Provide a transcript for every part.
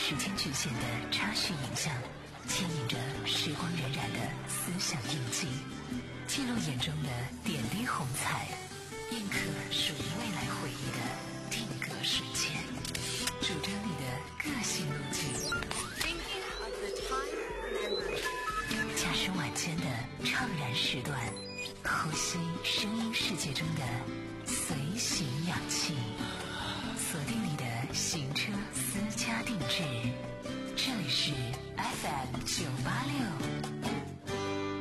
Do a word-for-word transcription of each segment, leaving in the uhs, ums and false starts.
时间局限的插叙影像，牵引着时光荏苒的思想印记，记录眼中的点滴红彩，印刻属于未来回忆的定格瞬间，主张你的个性路径。驾驶晚间的怅然时段，呼吸声音世界中的随行氧气，锁定你的行车私家定制。这里是 F M 九八六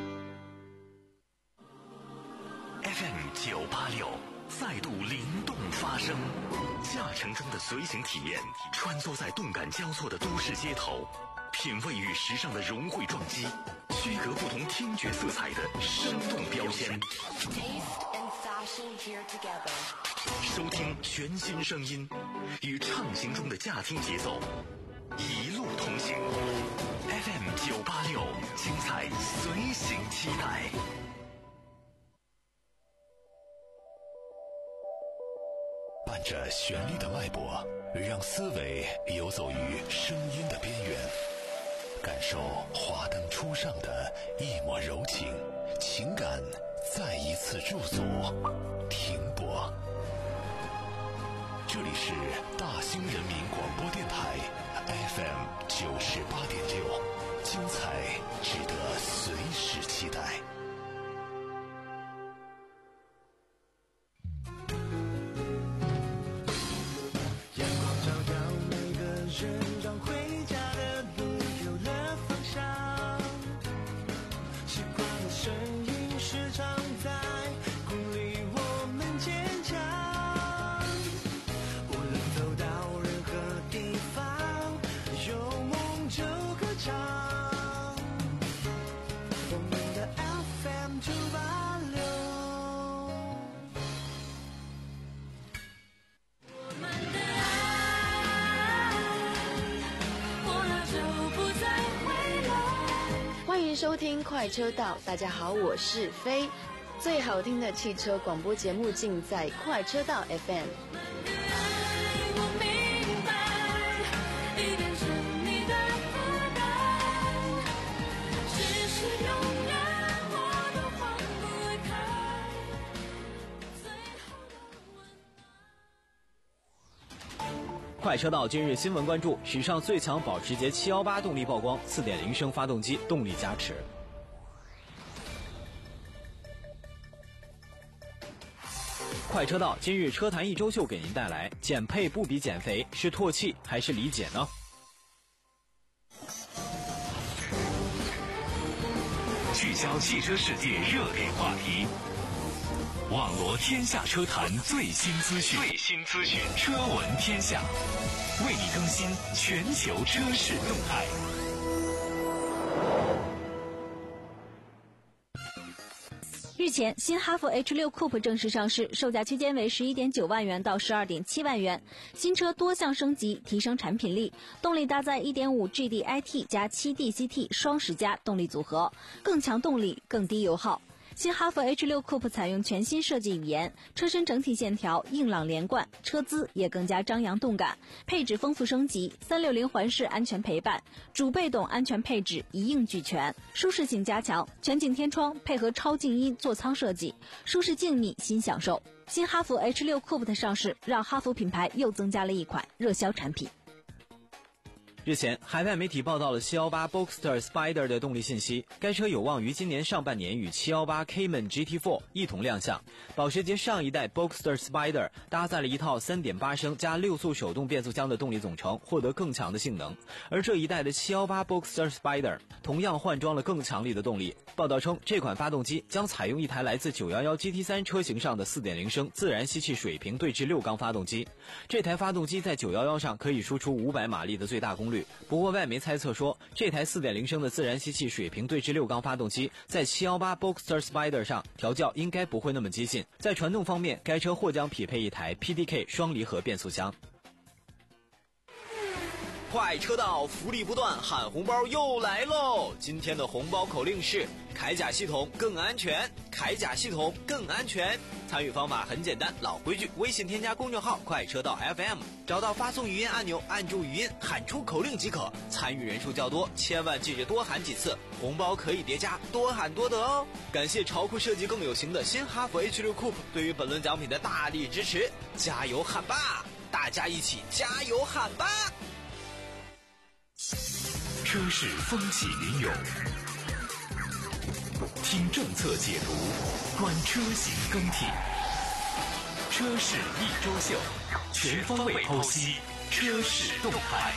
F M 九八六再度灵动发声，驾乘中的随行体验，穿梭在动感交错的都市街头，品味与时尚的融汇撞击，区隔不同听觉色彩的生动标签，收听全新声音，与畅行中的驾听节奏一路同行。 F M 九八六，精彩随行期待。伴着旋律的脉搏，让思维游走于声音的边缘，感受华灯初上的一抹柔情，情感再一次驻足停泊。这里是大兴人民广播电台 F M 九十八点六，精彩值得随时期待。 阳光照耀每个人，让回家的路有了方向。习惯的声音时常在鼓励我们坚强。无论走到任何地方，有梦就歌唱。我们的 F M 九八六。 欢迎收听快车道，大家好，我是飞。最好听的汽车广播节目尽在快车道 F M。 快车道今日新闻关注：史上最强保时捷七一八动力曝光， 四点零 升发动机动力加持。快车道今日车坛一周秀给您带来：减配不比减肥，是唾弃还是理解呢？ 聚焦汽车世界热点话题，网罗天下车坛最新资讯，最新资讯，车闻天下，为你更新全球车市动态。 日前，新哈弗 H 六 Coupe 正式上市，售价区间为 十一点九万元到 十二点七万元。新车多项升级，提升产品力，动力搭载 一点五 G D I T 加 七 D C T 双十佳动力组合，更强动力，更低油耗。新哈弗 H 六 Coupe 采用全新设计语言，车身整体线条硬朗连贯，车姿也更加张扬动感，配置丰富升级，三六零环视安全陪伴，主被动安全配置一应俱全，舒适性加强，全景天窗配合超静音座舱设计，舒适静谧新享受。新哈弗 H 六 Coupe 的上市，让哈弗品牌又增加了一款热销产品。 日前，海外媒体报道了七一八 Boxster Spider 的动力信息，该车有望于今年上半年与七一八 Cayman G T 四 一同亮相。保时捷上一代 Boxster Spider 搭载了一套 三点八 升加六速手动变速箱的动力总成，获得更强的性能。而这一代的七一八 Boxster Spider 同样换装了更强力的动力。报道称，这款发动机将采用一台来自九一一 G T 三 车型上的 四点零 升自然吸气水平对置六缸发动机。这台发动机在九一一上可以输出五百马力的最大功率。不过外媒猜测说，这台 四点零 升的自然吸气水平对置六缸发动机在七一八 Boxster Spider 上调教应该不会那么激进。在传动方面，该车或将匹配一台 P D K 双离合变速箱。 快车道福利不断，喊红包又来喽！今天的红包口令是铠甲系统更安全，铠甲系统更安全。参与方法很简单，老规矩，微信添加公众号快车道 F M， 找到发送语音按钮，按住语音喊出口令即可。参与人数较多，千万记着多喊几次，红包可以叠加，多喊多得哦。感谢潮酷设计更有型的新哈弗 H 六 Coupe 对于本轮奖品的大力支持，加油喊吧！大家一起加油喊吧！ 车市风起云涌，听政策解读，观车型更替。车市一周秀，全方位剖析车市动态。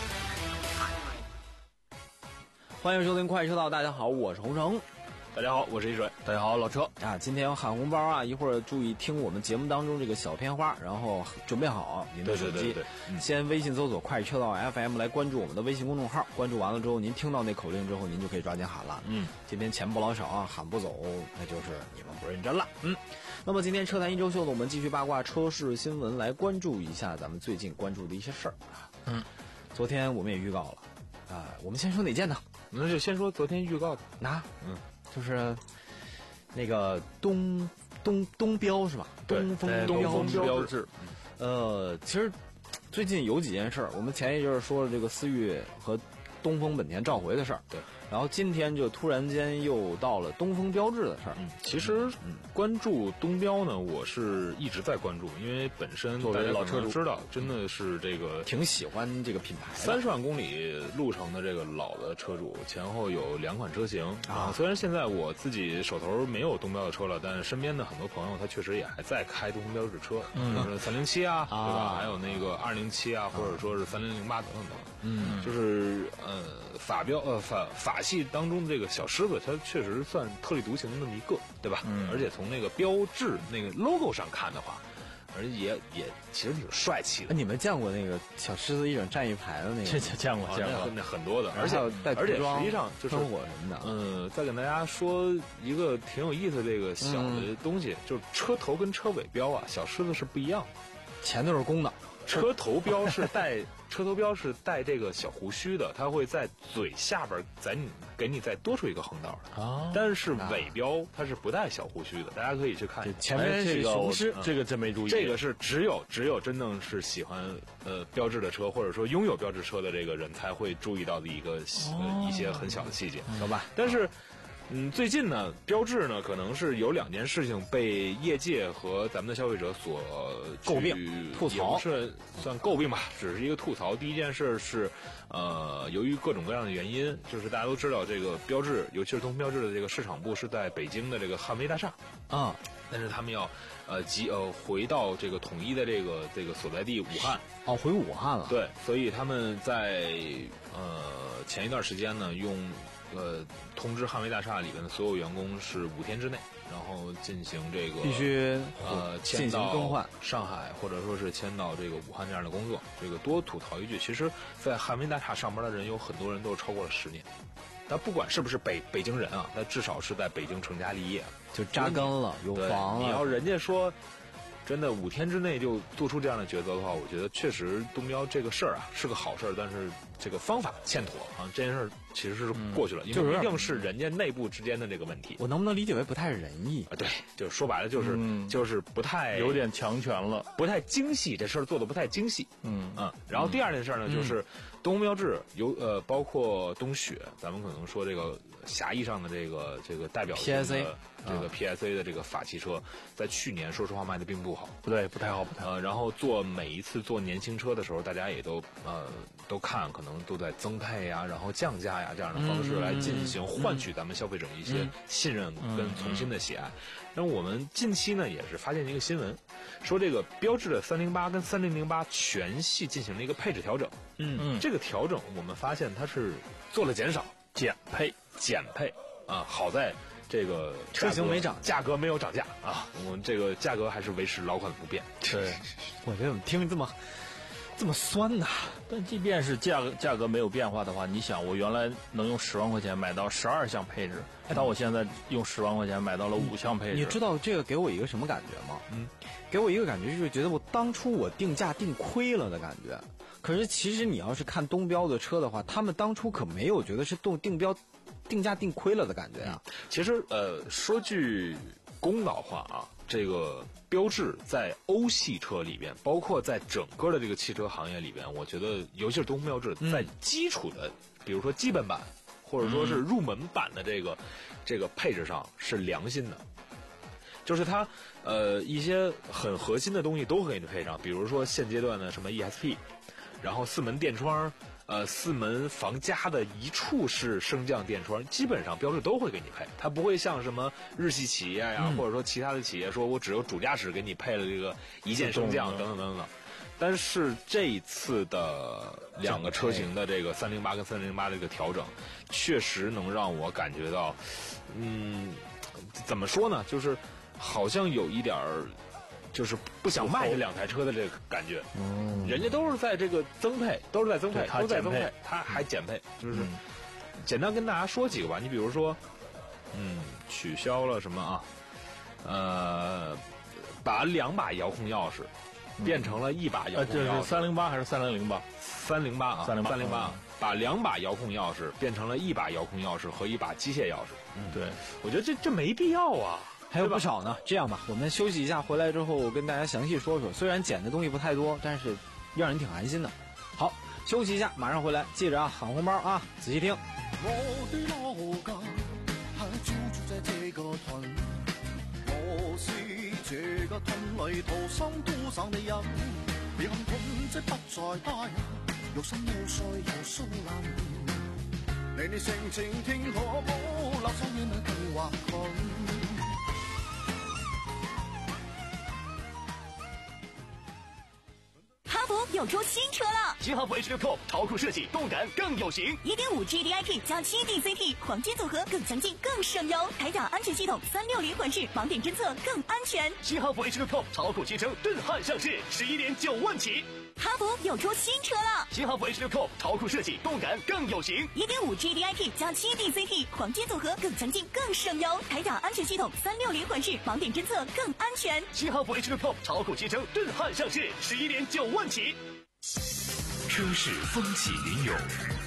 欢迎收听快车道，大家好，我是洪城。 大家好，我是一水。大家好，老车啊！今天要喊红包啊！一会儿注意听我们节目当中这个小片花，然后准备好您的手机， 对对对对嗯、先微信搜索快车道 F M 来关注我们的微信公众号。关注完了之后，您听到那口令之后，您就可以抓紧喊了。嗯，今天钱不老少啊，喊不走，那就是你们不认真了。嗯，那么今天车坛一周秀呢，我们继续八卦车市新闻，来关注一下咱们最近关注的一些事儿啊。嗯，昨天我们也预告了啊，我们先说哪件呢？ 那就先说昨天预告的。 那嗯。就是那个东东东标是吧？东风东风标致。 呃，其实最近有几件事儿，我们前一阵说了这个思域和东风本田召回的事儿， 对。 然后今天就突然间又到了东风标致的事儿。 嗯，其实关注东标呢，我是一直在关注，因为本身大家老车主知道，真的是这个挺喜欢这个品牌的。 三十万公里路程的这个老的车主，前后有两款车型啊。虽然现在我自己手头没有东标的车了，但是身边的很多朋友他确实也还在开东风标致车，嗯，就是三零七啊，对吧？还有那个二零七啊，或者说是三零零八等等等。嗯，就是呃法标呃法法系当中的这个小狮子，它确实算特立独行的那么一个，对吧？嗯，而且从那个标志那个 logo 上看的话，而且也也其实挺帅气的。 你们见过那个小狮子一整站一排的那个？ 这见过，见过，那很多的，而且而且实际上就是喷火什么的。 嗯，再跟大家说一个挺有意思的这个小的东西，就是车头跟车尾标啊，小狮子是不一样的， 前头是公的。 车头标是带车头标是带这个小胡须的，它会在嘴下边在你给你再多出一个横道的啊。但是尾标它是不带小胡须的，大家可以去看。 前面是雄狮， 这个真没注意。这个是只有只有真正是喜欢呃标致的车，或者说拥有标致车的这个人才会注意到的一个、呃、一些很小的细节， 好吧？ 但是。嗯，最近呢，标致呢，可能是有两件事情被业界和咱们的消费者所诟病、吐槽， 也不是算诟病吧，只是一个吐槽。第一件事是，呃，由于各种各样的原因，就是大家都知道，这个标致，尤其是东风标致的这个市场部是在北京的这个汉威大厦啊，但是他们要呃集呃回到这个统一的这个这个所在地武汉。 哦，回武汉了。 对，所以他们在呃前一段时间呢，用。呃，通知汉威大厦里面的所有员工是五天之内，然后进行这个必须呃进行更换上海或者说是迁到这个武汉这样的工作。这个多吐槽一句，其实，在汉威大厦上班的人有很多人都是超过了十年，但不管是不是北北京人啊，他至少是在北京成家立业， 就扎根了，有房了。 你要人家说。真的五天之内就做出这样的抉择的话，我觉得确实东标这个事儿啊是个好事儿，但是这个方法欠妥啊，这件事儿其实是过去了，嗯、因为一定是人家内部之间的这个问题。 我能不能理解为不太仁义啊？对，就说白了就是、嗯、就是不太有点强权了， 不太精细，这事儿做的不太精细。嗯嗯。然后第二件事呢，嗯、就是东风标致有呃包括东雪，咱们可能说这个狭义上的这个这个代表 P S A。 这个 P S A 的这个法系车，在去年说实话卖的并不好， 不对，不太好，不太好。 呃，然后做每一次做年轻车的时候，大家也都呃都看，可能都在增配呀，然后降价呀这样的方式来进行换取咱们消费者一些信任跟重新的喜爱。那、嗯嗯、我们近期呢也是发现一个新闻，说这个标致的三零八跟三零零八全系进行了一个配置调整。嗯嗯，这个调整我们发现它是做了减少、减配、减配啊，好在。这个车型没涨， 价格没有涨价啊，我们这个价格还是维持老款不变。 对，我觉得怎么听这么这么酸呐、啊？ 但即便是价格价格没有变化的话，你想，我原来能用十万块钱买到十二项配置，但我现在用十万块钱买到了五项配置。 你知道这个给我一个什么感觉吗？嗯，给我一个感觉就是觉得我当初我定价定亏了的感觉。可是其实你要是看东标的车的话，他们当初可没有觉得是动定标定价定亏了的感觉啊。 其实呃，说句公道话啊，这个标致在欧系车里边，包括在整个的这个汽车行业里边，我觉得尤其是东风标致，在基础的，比如说基本版或者说是入门版的这个、嗯、这个配置上是良心的。就是它，呃，一些很核心的东西都会给你配上，比如说现阶段的什么 E S P， 然后四门电窗，呃，四门防夹的一处式升降电窗，基本上标致都会给你配。它不会像什么日系企业呀、嗯，或者说其他的企业说我只有主驾驶给你配了这个一键升降等等等等。但是这一次的两个车型的这个三零八跟三零八的这个调整，确实能让我感觉到，嗯，怎么说呢，就是好像有一点儿，就是不想卖这两台车的这个感觉。嗯，人家都是在这个增配，都是在增配，都在增配，他还减配，就是、嗯、简单跟大家说几个吧。你比如说，嗯，取消了什么啊？呃，把两把遥控钥匙变成了一把遥控钥匙。 这是三零八还是三零零八？ 三零八啊，三零八，三零八。把两把遥控钥匙变成了一把遥控钥匙和一把机械钥匙。 嗯，对， 我觉得这这没必要啊。 还有不少呢。这样吧，我们休息一下，回来之后我跟大家详细说说。虽然减的东西不太多，但是让人挺安心的。好，休息一下，马上回来。记着啊，喊红包啊，仔细听。 我的老家还住住在这个屯，我是这个屯里土生土長的人，別看屯積不在大，有心有水有蘇林，你你性情天可冇留心面去計劃佢。 哈弗又出新车了， 新哈弗 H 六 Pro 超酷设计，动感更有型， 一点五 G D I P 加七 D C T 黄金组合更强劲更省油，铠甲安全系统三六零环视盲点侦测更安全。 新哈弗 H 六 Pro 超酷新车震撼上市，十一点九万起。 哈弗又出新车了， 新哈弗 H 六 Pro 超酷设计，动感更有型， 一点五 G D I P 加七 D C T 黄金组合更强劲更省油，铠甲安全系统三六零环视盲点侦测更安全。 新哈弗 H 六 Pro 超酷新车震撼上市，十一点九万起。 车市风起云涌，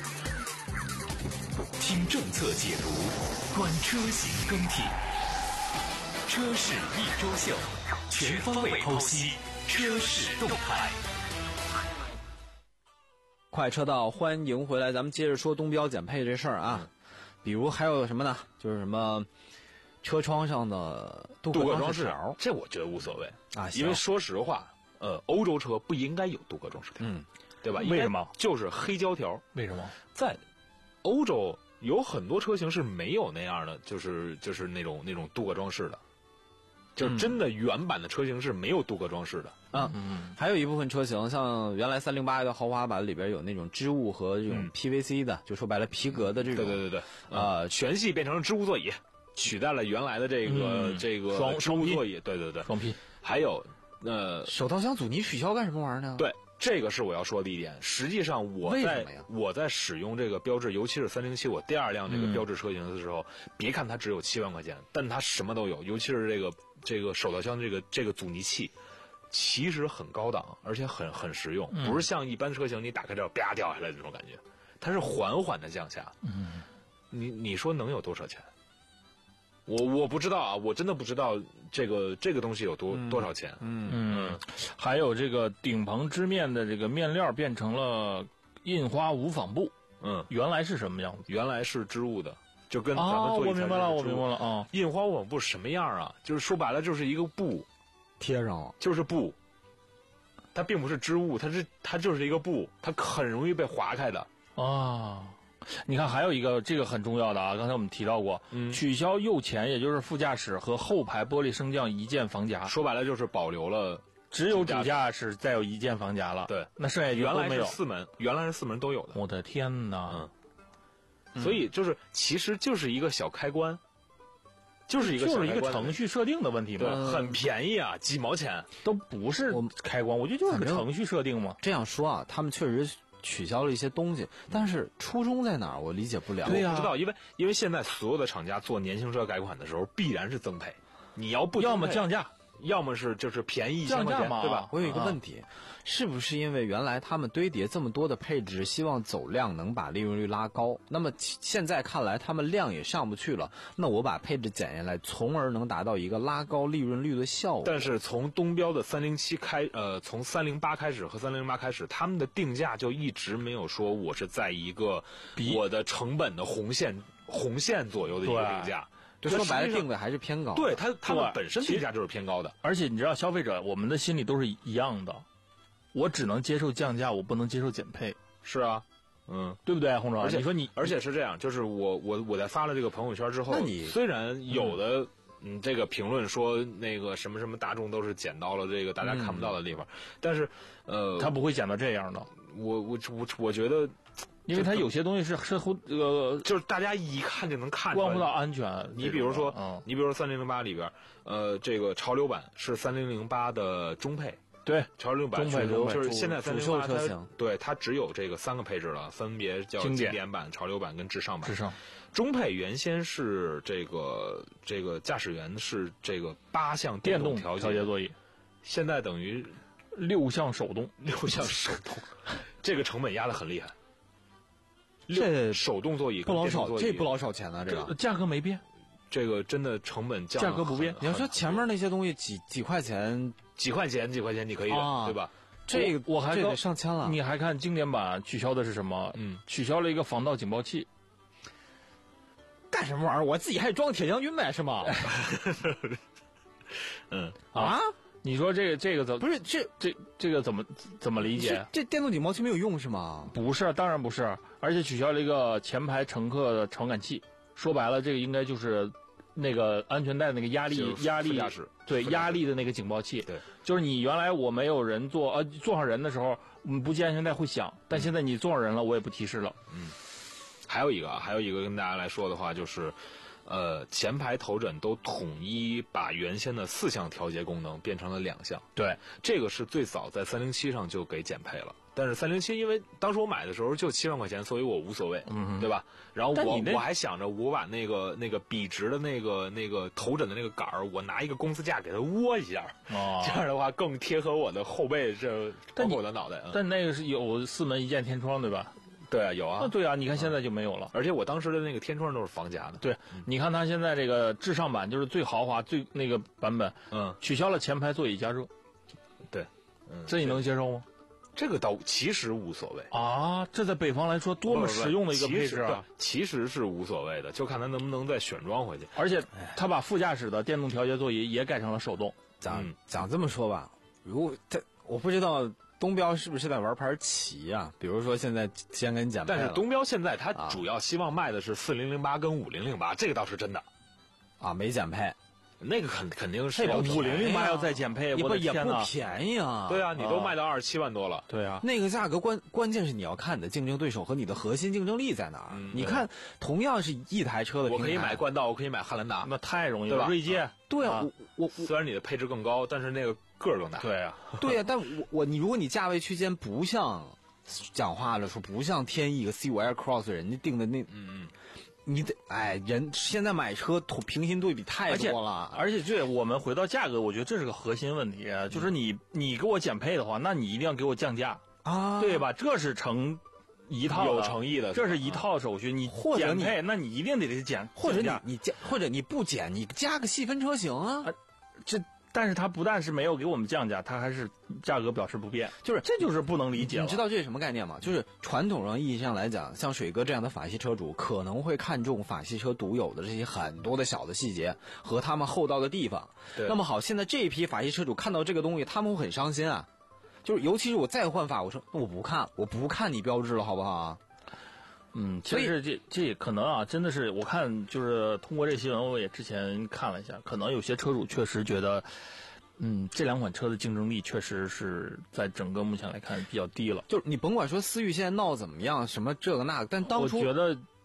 听政策解读，观车型更替，车市一周秀，全方位剖析车市动态。 快车道，欢迎回来，咱们接着说东标减配这事儿啊。嗯、比如还有什么呢？就是什么车窗上的镀铬装饰条， 这我觉得无所谓啊， 因为说实话，呃，欧洲车不应该有镀铬装饰条，嗯，对吧？ 为什么？ 就是黑胶条。 为什么？ 在欧洲有很多车型是没有那样的，就是就是那种那种镀铬装饰的。就真的原版的车型是没有镀铬装饰的啊、嗯嗯，还有一部分车型，像原来三零八的豪华版里边有那种织物和这种 P V C 的，嗯、就说白了皮革的这种， 对对对对，呃，全系变成了织物座椅，取代了原来的这个、嗯、这个双织物座椅，对对对， 双 P， 还有呃， 手套箱阻尼取消干什么玩意儿呢？ 对。这个是我要说的一点。实际上，我在我在使用这个标致，尤其是三零七，我第二辆这个标致车型的时候，嗯、别看它只有七万块钱，但它什么都有，尤其是这个这个手套箱这个这个阻尼器，其实很高档，而且很很实用，嗯、不是像一般车型你打开之后啪掉下来的那种感觉，它是缓缓的降下。 嗯， 你你说能有多少钱？我我不知道啊，我真的不知道这个这个东西有多、嗯、多少钱。 嗯嗯，还有这个顶棚织面的这个面料变成了印花无纺布。 嗯， 原来是什么样子？ 原来是织物的，就跟咱们做、 哦、我明白了，我明白了啊、哦。 印花无纺布什么样啊？就是说白了就是一个布贴上了， 就是布，它并不是织物，它是它就是一个布，它很容易被划开的啊。哦，你看，还有一个这个很重要的啊，刚才我们提到过，嗯、取消右前，也就是副驾驶和后排玻璃升降一键防夹， 说白了就是保留了只有主驾驶再有一键防夹了。 对， 那剩下原来是四门，原来是四门都有的。 我的天哪！ 嗯，所以就是其实就是一个小开关， 就是一个就是一个小开关程序设定的问题对， 嘛， 很便宜啊，几毛钱。 都不是开关，我觉得就是个程序设定嘛。 这样说啊，他们确实取消了一些东西，但是初衷在哪儿？我理解不了。 对呀、我不知道，因为因为现在所有的厂家做年轻车改款的时候，必然是增配，你要不要么降价， 要么是就是便宜一千块钱，对吧？ 我有一个问题，啊、是不是因为原来他们堆叠这么多的配置，希望走量能把利润率拉高？那么现在看来，他们量也上不去了，那我把配置减下来，从而能达到一个拉高利润率的效果。 但是从东标的三零七开，呃，从三零八开始和三零八开始，他们的定价就一直没有说我是在一个我的成本的红线红线左右的一个定价。 就说白了，定位还是偏高。 对，它他们本身定价就是偏高的。 而且你知道，消费者我们的心里都是一样的，我只能接受降价，我不能接受减配。 是啊，嗯， 对不对，洪总？ 而且你说你， 而且是这样，就是我我我在发了这个朋友圈之后， 那你虽然有的嗯，嗯这个评论说那个什么什么大众都是减到了这个大家看不到的地方，嗯、但是呃， 他不会减到这样的。 我我我我觉得。 因为它有些东西是是呃， 就是大家一看就能看出来， 关乎到安全。 你比如说， 嗯， 你比如说三零零八里边，呃，这个潮流版是三零零八的中配， 对， 潮流版中配就是现在三零零八车型， 对，它只有这个三个配置了，分别叫经典版、潮流版跟至上版。 至上， 中配原先是这个这个驾驶员是这个八项电动调节座椅， 现在等于六项手动， 六项手动，这个成本压得很厉害。 这手动座椅不老少，这不老少钱呢、啊。这个价格没变， 这个真的成本降， 价格不变。 你要说前面那些东西几几块钱， 几块钱几块钱你可以忍， 啊、 对吧？ 这个我还这得上千了。 你还看经典版取消的是什么？ 嗯， 取消了一个防盗警报器。 干什么玩意儿？我自己还装铁将军呗，是吗？ 嗯啊。你说这个这个怎么不是这这这个怎么怎么理解？ 这电动警报器没有用是吗？ 不是，当然不是，而且取消了一个前排乘客的传感器。说白了，这个应该就是那个安全带那个压力压力对压力的那个警报器。 对， 就是你原来我没有人坐呃坐上人的时候，嗯不系安全带会响，但现在你坐上人了，我也不提示了。 嗯，还有一个啊，还有一个跟大家来说的话就是。呃，前排头枕都统一把原先的四项调节功能变成了两项。 对， 这个是最早在三零七上就给减配了。但是三零七因为当时我买的时候就七万块钱，所以我无所谓， 嗯， 对吧？然后我我还想着我把那个那个笔直的那个那个头枕的那个杆儿，我拿一个公司架给它窝一下， 哦， 这样的话更贴合我的后背，这包括我的脑袋。 但, 但那个是有四门一键天窗，对吧？ 对啊，有啊， 对啊，你看现在就没有了， 而且我当时的那个天窗都是防夹的。 对，嗯、你看它现在这个至上版就是最豪华最那个版本， 嗯， 取消了前排座椅加热。 对，嗯， 这你能接受吗？ 这个倒其实无所谓啊，这在北方来说多么实用的一个配置啊！ 其实是无所谓的，就看它能不能再选装回去。 而且它把副驾驶的电动调节座椅也改成了手动。 讲、嗯、讲这么说吧，如果这我不知道。东标是不是在玩盘棋啊？比如说现在先跟你讲， 但是东标现在它主要希望卖的是四零零八跟五零零八，这个倒是真的， 啊，没减配， 那个肯肯定是五零零八要再减配，我的天哪， 也不便宜啊！ 对啊，你都卖到二十七万多了， 对啊， 那个价格关关键是你要看你的竞争对手和你的核心竞争力在哪儿。 嗯、 你看，同样是一台车的平台， 我可以买冠道，我可以买汉兰达， 那太容易了， 对吧？ 锐界， 对啊，我我虽然你的配置更高，但是那个个儿更大。 对啊， 对啊，但我我你如果你价位区间不像讲话了说不像天翼和 C 五 Aircross 人家定的那嗯嗯， 你得哎人现在买车平行对比太多了， 而且这我们回到价格，我觉得这是个核心问题，就是你你给我减配的话，那你一定要给我降价啊， 对吧？这是成一套有诚意的， 这是一套手续。你减配，那你一定得得减， 或者你你减，或者你不减，你加个细分车型啊， 啊这。但是它不但是没有给我们降价，它还是价格表示不变， 就是这就是不能理解了。 你知道这是什么概念吗？就是传统上意义上来讲，像水哥这样的法系车主可能会看重法系车独有的这些很多的小的细节和他们厚道的地方。那么好，现在这一批法系车主看到这个东西，他们会很伤心啊。就是尤其是我再换法，我说我不看，我不看你标志了，好不好啊？ 嗯，其实这这可能啊，真的是我看就是通过这新闻，我也之前看了一下，可能有些车主确实觉得，嗯，这两款车的竞争力确实是在整个目前来看比较低了。 就是你甭管说思域现在闹怎么样，什么这个那个，但当初我觉得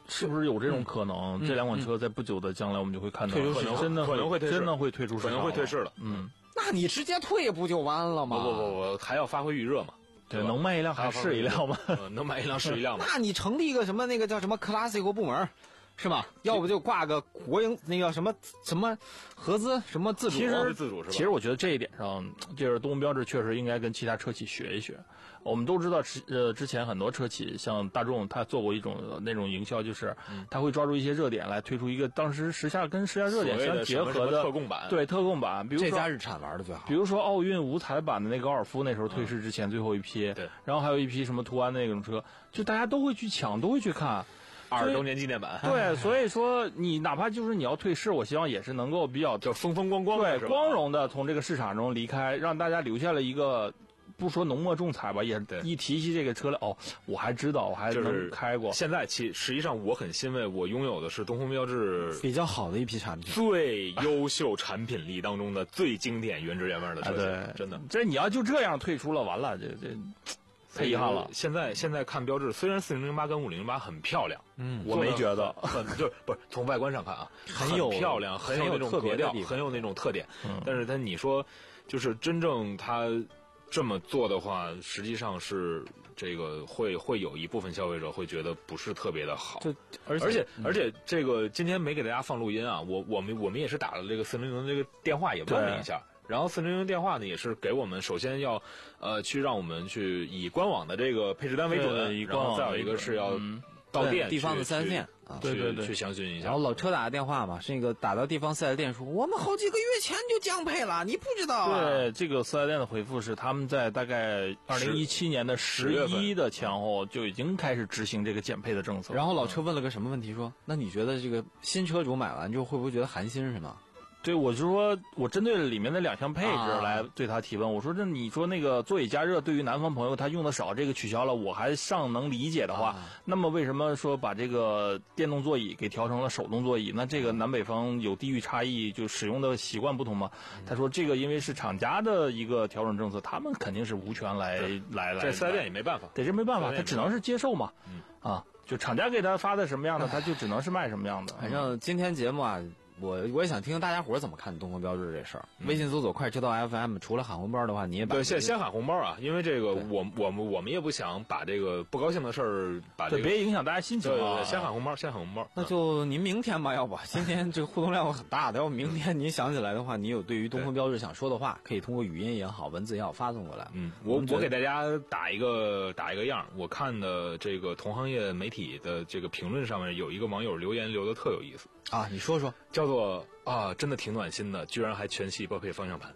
是不是有这种可能？ 嗯、 这两款车在不久的将来，我们就会看到， 可能真的可能会退市， 真的会退出市场， 可能会退市了。 嗯， 那你直接退不就完了吗？ 不不不不，还要发挥预热嘛。 对，能卖一辆还是一辆吗？ 呃、能买一辆是一辆嘛。 那你成立一个什么那个叫什么 Classic 部门，是吧？要不就挂个国营那个什么什么合资什么自主， 其实自主是吧？ 其实我觉得这一点上，就是东风标致确实应该跟其他车企学一学。我们都知道，呃，之前很多车企像大众，它做过一种、呃、那种营销，就是它会抓住一些热点来推出一个当时时下跟时下热点相结合的特供版。 对，特供版，比如说这家日产玩的最好。 比如说奥运五彩版的那个高尔夫，那时候退市之前最后一批， 嗯、对， 然后还有一批什么途安的那种车，就大家都会去抢，都会去看。 二十周年纪念版， 对，所以说你哪怕就是你要退市，我希望也是能够比较就风风光光， 对，光荣的从这个市场中离开，让大家留下了一个。不说浓墨重彩吧，也一提起这个车来，哦，我还知道，我还能开过。 就是、现在其实际上我很欣慰，我拥有的是东风标致比较好的一批产品， 最优秀产品力当中的最经典原汁原味的车型、 啊， 真的。 这你要就这样退出了，完了，这这太遗憾了。 现在现在看标致，虽然四零零八跟五零零八很漂亮， 嗯，我没觉得， 很就是不是从外观上看啊， 很有漂亮，很有那种格调，很有那种特点。 嗯、 但是它你说，就是真正它。这么做的话，实际上是这个会会有一部分消费者会觉得不是特别的好。 就而且而且、嗯、而且这个今天没给大家放录音啊，我我们我们也是打了这个四零零这个电话也问了一下，然后四零零电话呢也是给我们首先要呃去让我们去以官网的这个配置单为准，然后再有一个是要到店、 嗯、地方的四 S 店。 啊， 对对对， 去详询一下。 然后老车打个电话嘛，是那个打到地方四 S 店说，我们好几个月前就降配了，你不知道啊？ 对，这个四 S 店的回复是，他们在大概二零一七年的十一的前后就已经开始执行这个减配的政策。 然后老车问了个什么问题，说，那你觉得这个新车主买完之后会不会觉得寒心是吗？ 对，我就说，我针对里面的两项配置来对他提问。啊、我说，这你说那个座椅加热，对于南方朋友他用的少，这个取消了，我还尚能理解的话，啊、那么为什么说把这个电动座椅给调成了手动座椅？那这个南北方有地域差异，就使用的习惯不同吗？嗯、他说，这个因为是厂家的一个调整政策，他们肯定是无权来来来。 这四 S 店也没办法， 对，这没办法，他只能是接受嘛。 嗯啊，就厂家给他发的什么样的，他就只能是卖什么样的。 反正今天节目啊。我我也想听听大家伙怎么看东风标致这事儿。嗯、微信搜索快车道 F M， 除了喊红包的话，你也把对先先喊红包啊，因为这个我我们我们也不想把这个不高兴的事儿把这个别影响大家心情啊。 对对对，先喊红包，先喊红包。 那就您明天吧，要不今天这个互动量很大的，要不明天您想起来的话，你有对于东风标致想说的话，可以通过语音也好，文字也好发送过来。 嗯，我我给大家打一个打一个样，我看的这个同行业媒体的这个评论上面有一个网友留言留的特有意思啊，你说说， 叫做。啊，真的挺暖心的，居然还全系标配方向盘。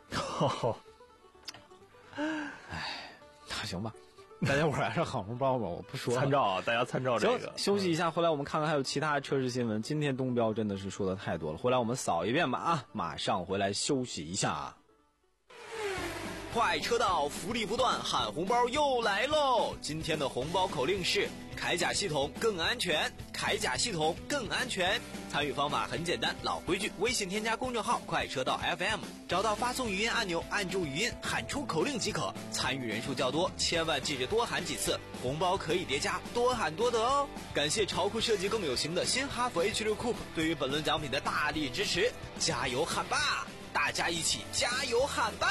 哎，那行吧，大家伙还是喊红包吧，我不说了。 参照啊，大家参照这个。 休息一下，回来我们看看还有其他车市新闻。今天东标真的是说的太多了，回来我们扫一遍吧啊！马上回来休息一下啊。 快车道福利不断，喊红包又来喽！今天的红包口令是：铠甲系统更安全，铠甲系统更安全。参与方法很简单，老规矩，微信添加公众号快车道 F M， 找到发送语音按钮，按住语音，喊出口令即可。参与人数较多，千万记着多喊几次，红包可以叠加，多喊多得哦。感谢潮酷设计更有型的新哈弗 H 六 Coupe 对于本轮奖品的大力支持，加油喊吧！大家一起加油喊吧！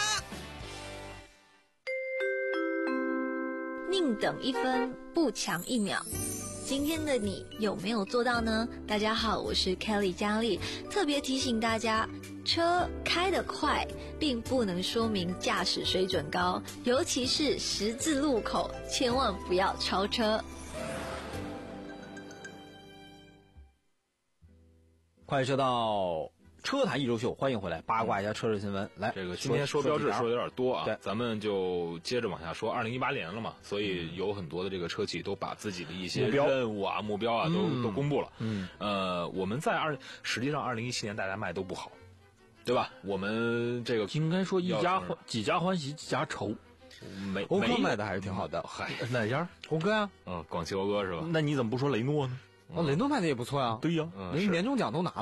宁等一分，不强一秒。今天的你有没有做到呢？大家好，我是 Kelly 佳丽，特别提醒大家，车开得快并不能说明驾驶水准高，尤其是十字路口，千万不要超车。 快车道车坛一周秀，欢迎回来，八卦一下车市新闻。来， 这个今天说标致说的有点多啊， 对， 咱们就接着往下说。二零一八年了嘛，所以有很多的这个车企都把自己的一些任务啊、目标啊都、嗯、都公布了。 嗯， 呃，我们在二实际上二零一七年大家卖都不好，对吧？我们这个应该说一家欢几家欢喜几家愁。 没讴歌卖的还是挺好的， 嗨、 嗯，哪家？ 讴歌啊， 嗯，广汽讴歌是吧？ 那你怎么不说雷诺呢？ 哦，雷诺卖的也不错呀、啊。 对呀、 嗯，人年终奖都拿了。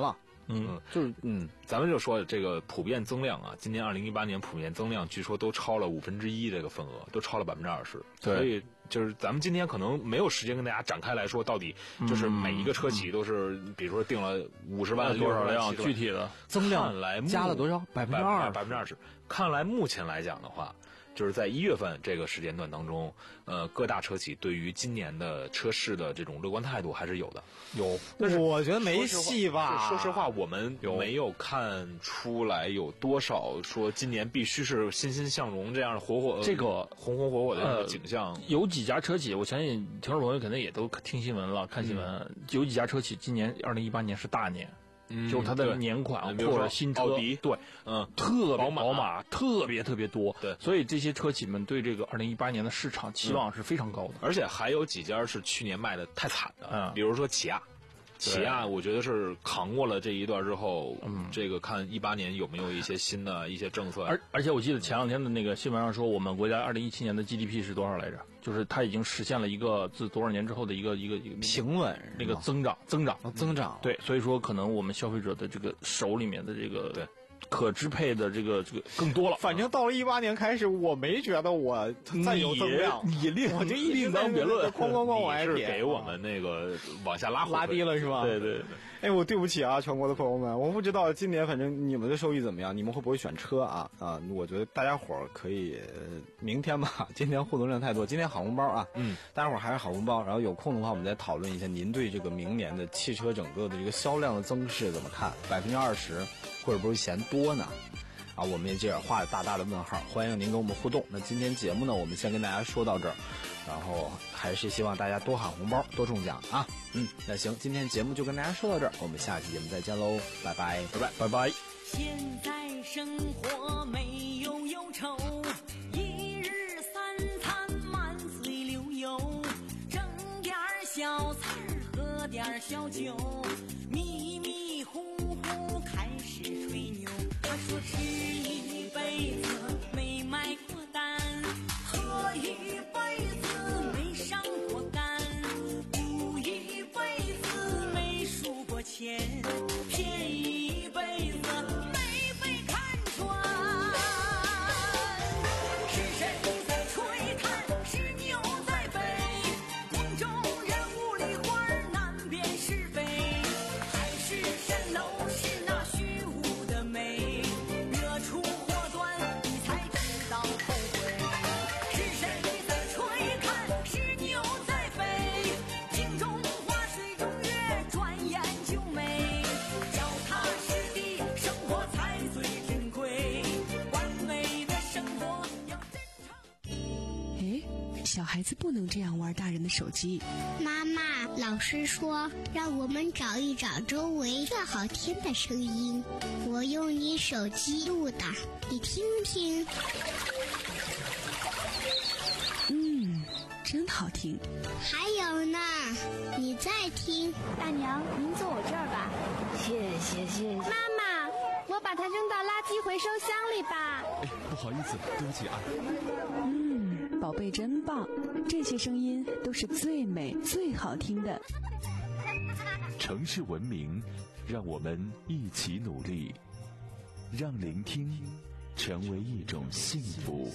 嗯， 就是嗯，咱们就说这个普遍增量啊，今年二零一八年普遍增量据说都超了五分之一这个份额，都超了百分之二十。 对， 所以就是咱们今天可能没有时间跟大家展开来说，到底就是每一个车企都是，嗯、比如说定了五十万、 多少辆，具体的增量来加了多少？百分之二， 百分之二十。看来目前来讲的话。就是在一月份这个时间段当中，呃，各大车企对于今年的车市的这种乐观态度还是有的， 有。 但是我觉得没戏吧？ 说实话，我们没有看出来有多少说今年必须是欣欣向荣这样的火火， 这个红红火火的这样的景象。 呃、有几家车企，我相信听众朋友肯定也都听新闻了、看新闻。嗯、有几家车企今年二零一八年是大年。 嗯， 就是它的年款或者新车， 奥迪对， 嗯， 特别宝马， 宝马特别特别多， 对， 所以这些车企们对这个二零一八年的市场期望是非常高的， 嗯、而且还有几家是去年卖的太惨的， 嗯， 比如说起亚。起亚，我觉得是扛过了这一段之后，嗯，这个看一八年有没有一些新的一些政策。 而而且我记得前两天的那个新闻上说，我们国家二零一七年的 G D P 是多少来着？就是它已经实现了一个自多少年之后的一个一个一个平稳那个增长增长、 哦、增长。 对，所以说可能我们消费者的这个手里面的这个对。 可支配的这个这个更多了。 反正到了一八年开始，我没觉得我再有增量， 你另我就一另当别论， 哐哐哐往外撇，是给我们那个往下拉拉低了是吧？ 对对对。 哎，我对不起啊，全国的朋友们，我不知道今年反正你们的收益怎么样，你们会不会选车啊？啊，我觉得大家伙儿可以明天吧，今天互动量太多，今天好红包啊， 嗯， 大家伙儿还是好红包，然后有空的话我们再讨论一下，您对这个明年的汽车整个的这个销量的增势怎么看？百分之二十，会不会嫌多呢？啊，我们也这样画着大大的问号，欢迎您跟我们互动。那今天节目呢，我们先跟大家说到这儿，然后还是希望大家多喊红包，多中奖啊。嗯，那行，今天节目就跟大家说到这儿，我们下期节目再见喽，拜拜， 拜拜，拜拜。 现在生活没有忧愁，一日三餐满嘴流油，整点小菜喝点小酒，迷迷糊糊开始吹牛。他说吃一辈子没买过单，喝一辈子没上过杆，赌一辈子没输过钱，骗一辈子没被看穿。是谁在吹叹？是牛在飞。梦中人雾里花难辨是非，海市蜃楼是那虚无的美。惹出祸端，你才知道后悔。是谁在吹看？是牛在飞。镜中花，水中月，转眼就没。脚踏实地，生活才最珍贵。完美的生活要真诚。 哎，小孩子不能这样玩大人的手机。 妈妈，老师说让我们找一找周围最好听的声音，我用你手机录的，你听听。 嗯，真好听。 还有呢，你再听。 大娘，您坐我这儿吧。 谢谢谢谢。 妈妈，我把它扔到垃圾回收箱里吧。 哎，不好意思，对不起啊。 嗯，宝贝真棒，这些声音都是最美最好听的。 城市文明，让我们一起努力，让聆听成为一种幸福。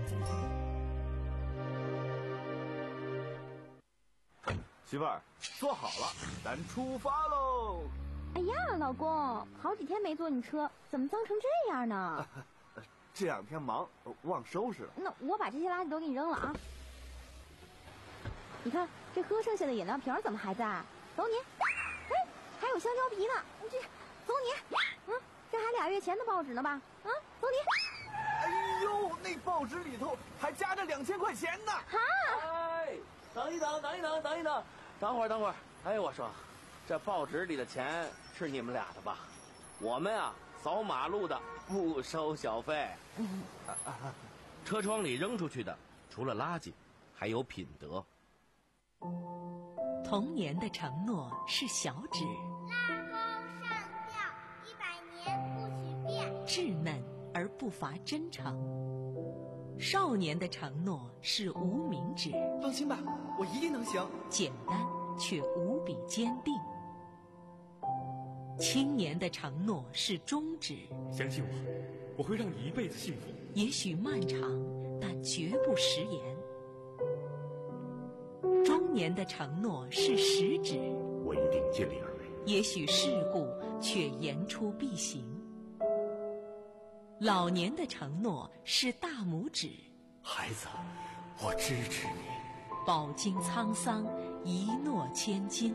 媳妇儿，坐好了，咱出发喽！ 哎呀，老公，好几天没坐你车，怎么脏成这样呢？ 这两天忙，忘收拾了。 那我把这些垃圾都给你扔了啊！你看，这喝剩下的饮料瓶怎么还在？走你！哎，还有香蕉皮呢，这走你！嗯，这还俩月前的报纸呢吧？嗯，走你！ 哎呦，那报纸里头还夹着两千块钱呢！ 哈！ 哎，等一等，等一等，等一等，等会儿，等会儿。哎，我说，这报纸里的钱是你们俩的吧？我们啊，扫马路的不收小费。车窗里扔出去的，除了垃圾，还有品德。 童年的承诺是小指， 拉钩上吊，一百年不许变， 稚嫩而不乏真诚。少年的承诺是无名指， 放心吧，我一定能行。 简单却无比坚定。 青年的承诺是终止， 相信我，我会让你一辈子幸福。 也许漫长，但绝不食言。中年的承诺是食指， 我一定尽力而为。 也许世故，却言出必行。老年的承诺是大拇指， 孩子，我支持你。 饱经沧桑，一诺千金。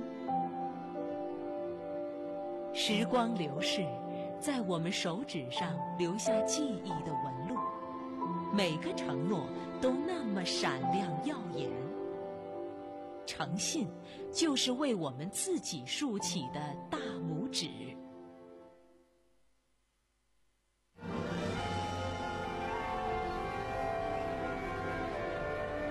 时光流逝，在我们手指上留下记忆的纹路，每个承诺都那么闪亮耀眼。诚信，就是为我们自己竖起的大拇指。